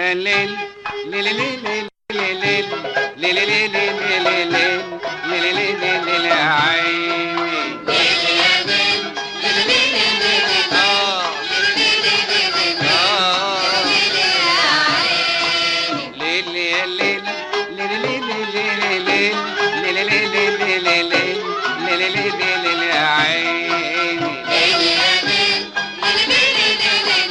يا ليل ليل ليل ليل ليل ليل ليل ليل ليل ليل يا عيني ليل يا ليل ليل ليل ليل ليل يا ليل ليل ليل ليل ليل ليل ليل ليل يا عيني ليل يا ليل ليل ليل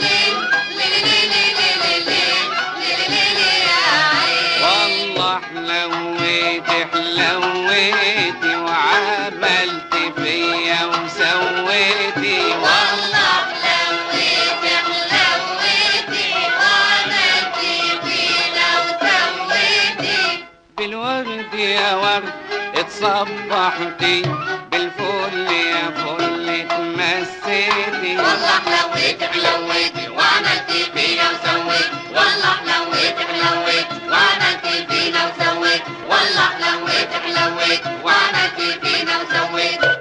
ليل يا عيني والله حلويتي حلويتي وعملت فيا وسويتي والله حلويتي حلويتي وعملتي فينا وسويتي بالورد يا ورد اتصبحتي بالفل يا فل اتمسيتي والله حلويتي حلويتي وعملتي فينا وسويت والله حلويتي حلويتي وعملتي فينا وسويت والله حلويتي حلويتي وعملتي فينا وسويت